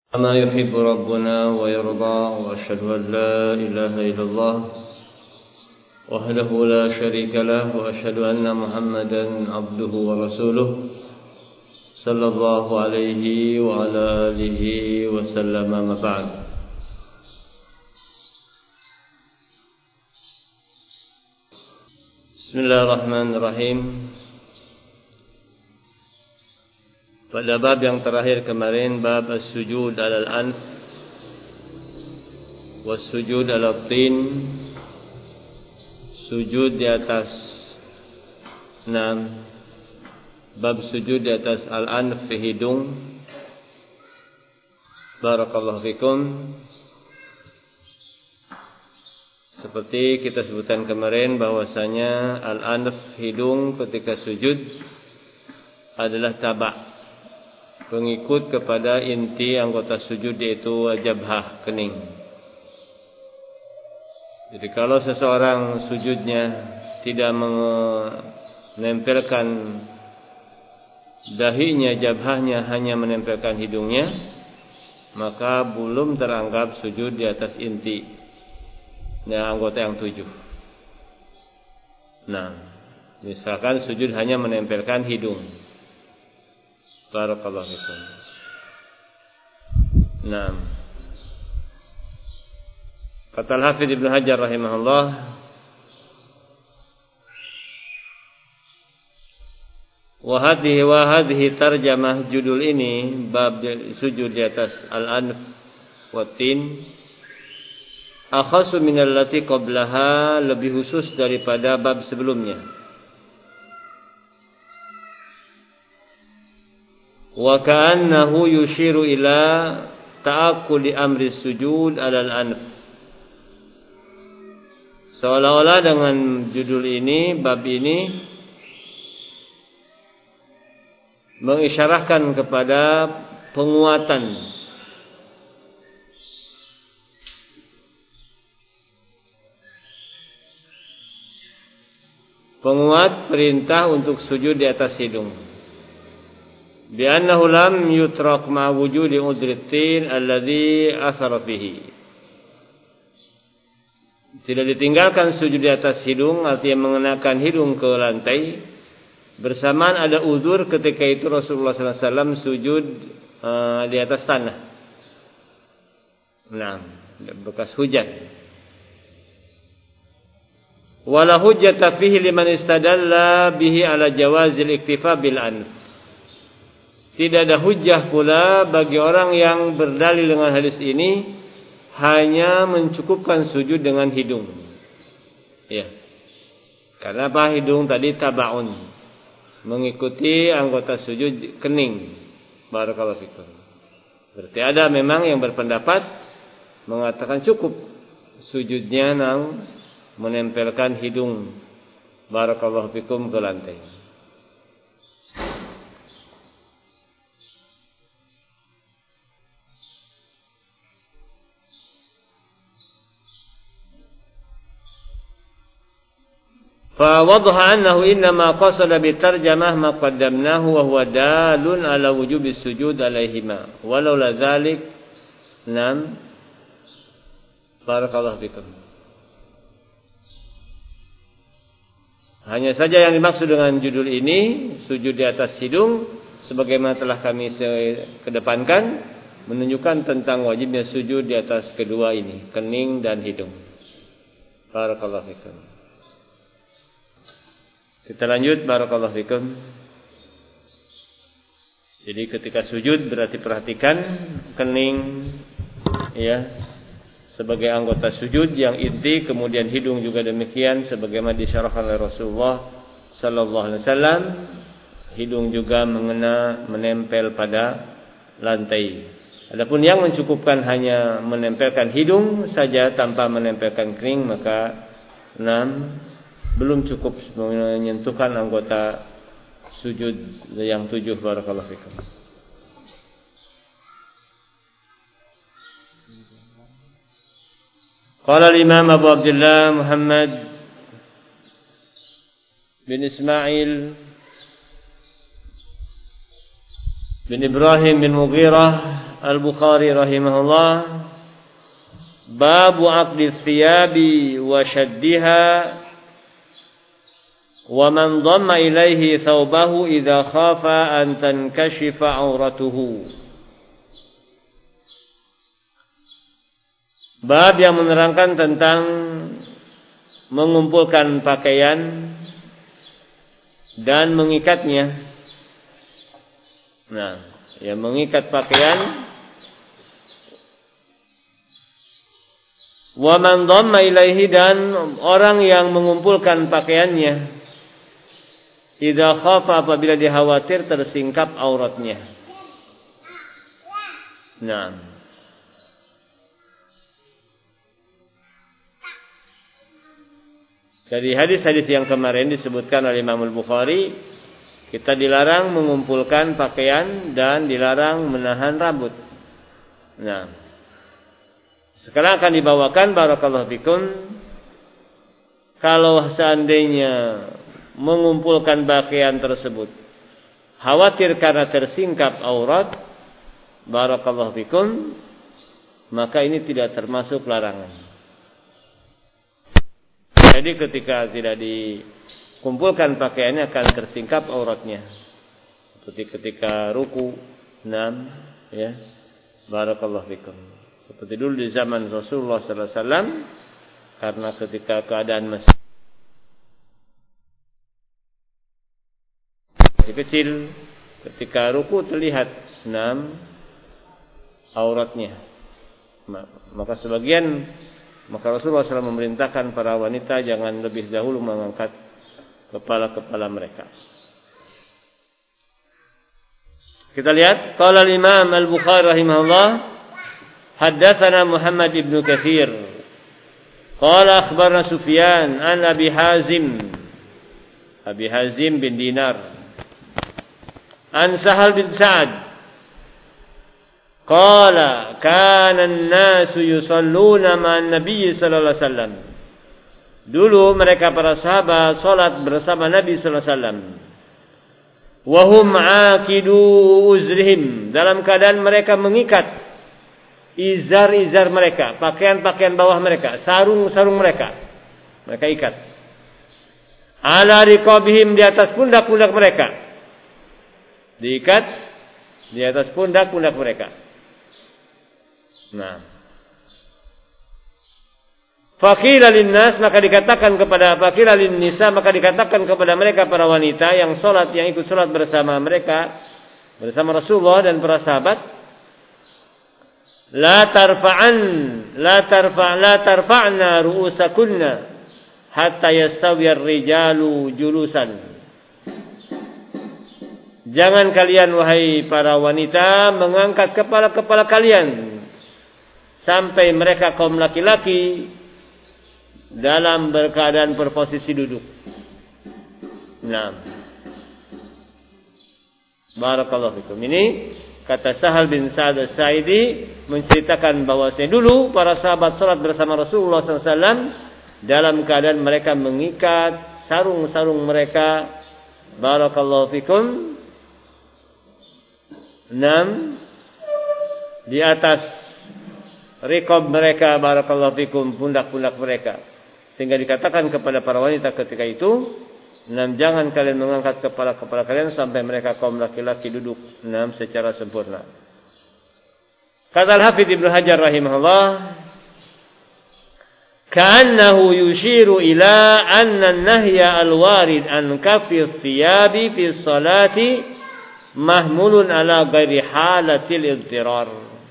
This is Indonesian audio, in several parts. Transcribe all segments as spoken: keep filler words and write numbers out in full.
ما يحب ربنا ويرضى وأشهد أن لا إله إلا الله وحده لا شريك له وأشهد أن محمدا عبده ورسوله صلى الله عليه وعلى آله وسلم ما بعد. Bismillahirrahmanirrahim. Pada bab yang terakhir kemarin, bab as-sujud alal anf was-sujud alal tin, sujud di atas enam, bab sujud di atas al-anf hidung. Barakallahu fikum. Seperti kita sebutkan kemarin bahwasanya al-anf hidung ketika sujud adalah tabak, pengikut kepada inti anggota sujud, yaitu jabhah, kening. Jadi kalau seseorang sujudnya tidak menempelkan dahinya, jabhahnya, hanya menempelkan hidungnya, maka belum teranggap sujud di atas inti, nah, anggota yang tujuh. Nah, misalkan sujud hanya menempelkan hidung. Barakallahu fikum. Nah, kata Al-Hafidz Ibnu Hajar rahimahullah, wa hadhihi wa hadhihi tarjamah, judul ini bab sujud di atas al-anf wa tin, akhasu minal lati qablaha, lebih khusus daripada bab sebelumnya. Wa ka'annahu yushiru ila ta'aqquli amri sujud alal anf. Seolah-olah dengan judul ini, bab ini mengisyarahkan kepada penguatan penguat perintah untuk sujud di atas hidung. Bi annahu lam yutrak ma wujudi udritin alladhi athara fihi. Tidak ditinggalkan sujud di atas hidung, artinya mengenakan hidung ke lantai, bersamaan ada uzur ketika itu Rasulullah sallallahu alaihi wasallam sujud uh, di atas tanah. Nah, bekas hujan. Wala hujjata fihi liman istadalla bihi ala jawazil iktifa bil anf. Tidak ada hujjah pula bagi orang yang berdalil dengan hadis ini hanya mencukupkan sujud dengan hidung. Ya. Karena apa? Hidung tadi tabaun, mengikuti anggota sujud kening. Barakallahu fikum. Berarti ada memang yang berpendapat mengatakan cukup sujudnya nang menempelkan hidung, barakallahu fikum, ke lantai. Fa wadhaha annahu innama qasada bi tarjamah ma qaddamnahu wa huwa dalun ala wujubi sujud alaihima walau la dzalik. Nam, barakallahu fikum. Hanya saja yang dimaksud dengan judul ini, sujud di atas hidung, sebagaimana telah kami kedepankan, menunjukkan tentang wajibnya sujud di atas kedua ini, kening dan hidung. Barakallahu fikum. Kita lanjut, barakallahu fikum. Jadi ketika sujud berarti perhatikan kening, ya, sebagai anggota sujud yang inti, kemudian hidung juga demikian sebagaimana disyarahkan oleh Rasulullah sallallahu alaihi wasallam. Hidung juga mengena, menempel pada lantai. Adapun yang mencukupkan hanya menempelkan hidung saja tanpa menempelkan kening, maka enam, belum cukup menyentuhkan anggota sujud yang tujuh. Barakallahu fikum. Qala al-Imam Abu Abdullah Muhammad bin Ismail bin Ibrahim bin Mughirah Al-Bukhari rahimahullah, babu aqdi thiyabi wa shaddiha wa man dhamma ilaihi thawbahu idza khafa an tankashifa auratuhu. Bab yang menerangkan tentang mengumpulkan pakaian dan mengikatnya. Nah, ya mengikat pakaian. Wa man dhamma ilaihi, dan orang yang mengumpulkan pakaiannya idza khafa, apabila dia khawatir tersingkap auratnya. Nah, dari hadis-hadis yang kemarin disebutkan oleh Imam Al-Bukhari, kita dilarang mengumpulkan pakaian dan dilarang menahan rambut. Nah, sekarang akan dibawakan barakallahu fikum, kalau seandainya mengumpulkan pakaian tersebut khawatir karena tersingkap aurat, barakallahu fikum, maka ini tidak termasuk larangan. Jadi ketika tidak dikumpulkan pakaiannya akan tersingkap auratnya. Seperti ketika ruku, enam, ya, barakallahu fikum. Seperti dulu di zaman Rasulullah sallallahu alaihi wasallam, karena ketika keadaan masih kecil, ketika ruku terlihat enam auratnya, maka sebagian maka Rasulullah shallallahu alaihi wasallam memerintahkan para wanita jangan lebih dahulu mengangkat kepala-kepala mereka. Kita lihat, qala al-Imam Al-Bukhari rahimahullah, haddatsana Muhammad ibn Katsir qala akhbarana Sufyan an Abi Hazim Abi Hazim bin Dinar an Sahal bin Sa'ad qala kana an-nasu yusalluna ma'an nabiy sallallahu alaihi wasallam. Dulu mereka para sahabat salat bersama Nabi sallallahu alaihi wasallam. Wa hum aqidu uzrihim, dalam keadaan mereka mengikat izar-izar mereka, pakaian-pakaian bawah mereka, sarung-sarung mereka. Mereka ikat. Ala riqabihim, di atas pundak-pundak mereka. Diikat di atas pundak-pundak mereka. Nah, faqila linnas, maka dikatakan kepada faqila linnisa, maka dikatakan kepada mereka para wanita yang salat, yang ikut salat bersama mereka, bersama Rasulullah dan para sahabat, la tarfa'an la tarfa' la tarfa'na ru'usakunna hatta yastawi ar-rijalu julusan. Jangan kalian wahai para wanita mengangkat kepala-kepala kalian sampai mereka kaum laki-laki dalam berkeadaan berposisi duduk. Nah, barakallahu fikum. Ini kata Sahal bin Sa'ad As-Sa'idi menceritakan bahwasanya dulu para sahabat salat bersama Rasulullah sallallahu alaihi wasallam dalam keadaan mereka mengikat sarung-sarung mereka, barakallahu fikum, enam di atas riqab mereka, barakallahu fikum, pundak-pundak mereka. Sehingga dikatakan kepada para wanita ketika itu, enam, jangan kalian mengangkat kepala-kepala kalian sampai mereka kaum laki-laki duduk enam secara sempurna. Kata Al-Hafidz Ibnu Hajar rahimahullah, ka'annahu yushiru ila anna an-nahya al-warid an kafi thiyabi fi salati mahmulun ala ghairi halatil idtirar.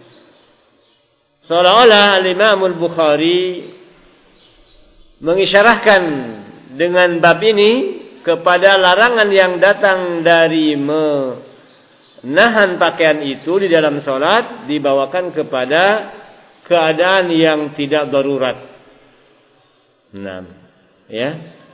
Seolah-olah Al-Imam Al-Bukhari mengisyarahkan dengan bab ini kepada larangan yang datang dari menahan pakaian itu di dalam salat dibawakan kepada keadaan yang tidak darurat. Nah, ya.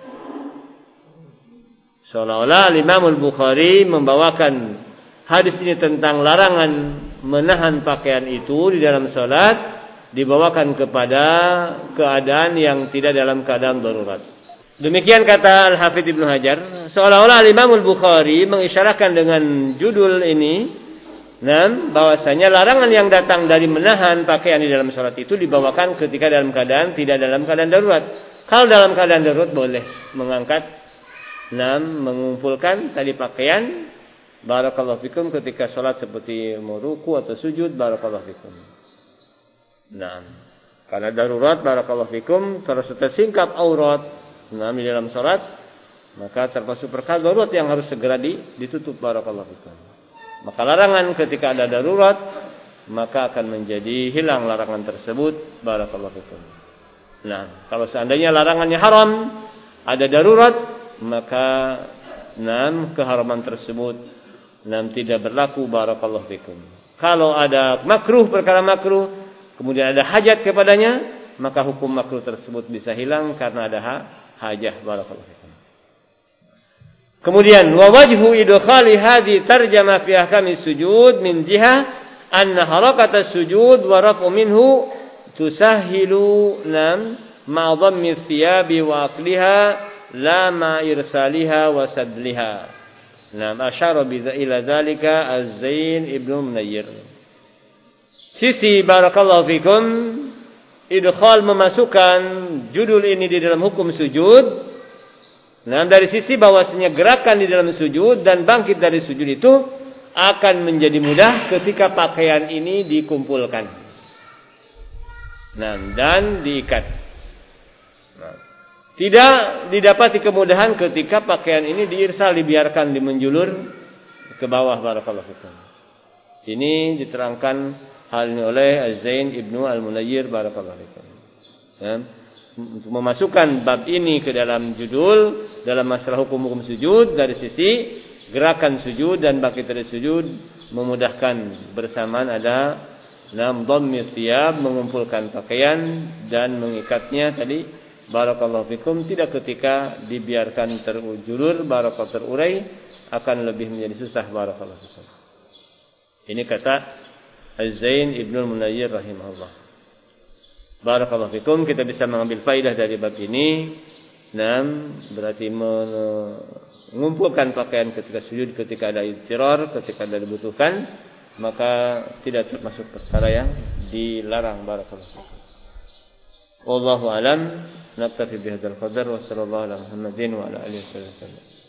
Seolah-olah Imam Al-Bukhari membawakan hadis ini tentang larangan menahan pakaian itu di dalam salat dibawakan kepada keadaan yang tidak dalam keadaan darurat. Demikian kata Al-Hafidz Ibnu Hajar. Seolah-olah Imam Al-Bukhari mengisyarahkan dengan judul ini Nah, bahwasanya larangan yang datang dari menahan pakaian di dalam sholat itu dibawakan ketika dalam keadaan tidak dalam keadaan darurat. Kalau dalam keadaan darurat boleh mengangkat, nah, mengumpulkan tali pakaian, barakallahu fikum, ketika sholat seperti mau ruku atau sujud, barakallahu fikum. Nah, karena darurat, barakallahu fikum, terus tersingkap aurat, nah, di dalam sholat, maka termasuk perkara darurat yang harus segera ditutup, barakallahu fikum. Maka larangan ketika ada darurat, maka akan menjadi hilang larangan tersebut, barakallahu fikum. Nah, kalau seandainya larangannya haram, ada darurat, maka nam keharaman tersebut nam tidak berlaku, barakallahu fikum. Kalau ada makruh, perkara makruh, kemudian ada hajat kepadanya, maka hukum makruh tersebut bisa hilang karena ada ha hajah, barakallahu fikum. Kemudian wa wajhu idkhali hadhi tarjama fi ahkami sujud min jihah anna harakat as-sujud wa raf'u minhu tusahhilu nam ma dhammi thiyabi wa aqliha la ma irsaliha wa sadliha. Nam asyara bi ila dzalika Az-Zain Ibnu Munayyir. Sisi barakallahu fikum idkhal memasukkan judul ini di dalam hukum sujud. Nah, dari sisi bahwasanya gerakan di dalam sujud dan bangkit dari sujud itu akan menjadi mudah ketika pakaian ini dikumpulkan, nah, dan diikat. Nah, tidak didapati kemudahan ketika pakaian ini diirsal, dibiarkan dimenjulur ke bawah, barakallahu fikum. Ini diterangkan hal ini oleh Az-Zain Ibnu Al-Munayyir, barakallahu fikum. Nah, untuk memasukkan bab ini ke dalam judul dalam masalah hukum-hukum sujud dari sisi gerakan sujud dan bangkit dari sujud memudahkan, bersamaan ada nam dhammi thiyab, mengumpulkan pakaian dan mengikatnya tadi, barakallahu fikum, tidak ketika dibiarkan terjulur, barakallahu terurai, akan lebih menjadi susah, barakallahu fikum. Ini kata Az-Zain Ibnu Munayyir rahimahullah. Barakallahu fikum, kita bisa mengambil faidah dari bab ini. Nam, berarti mengumpulkan pakaian ketika sujud, ketika ada idtirar, ketika ada dibutuhkan, maka tidak termasuk perkara yang dilarang, barakallahu fikum. Wallahu alam, naktafi bihadzal qadar wa sallallahu ala Muhammadin wa ala alihi wasallam.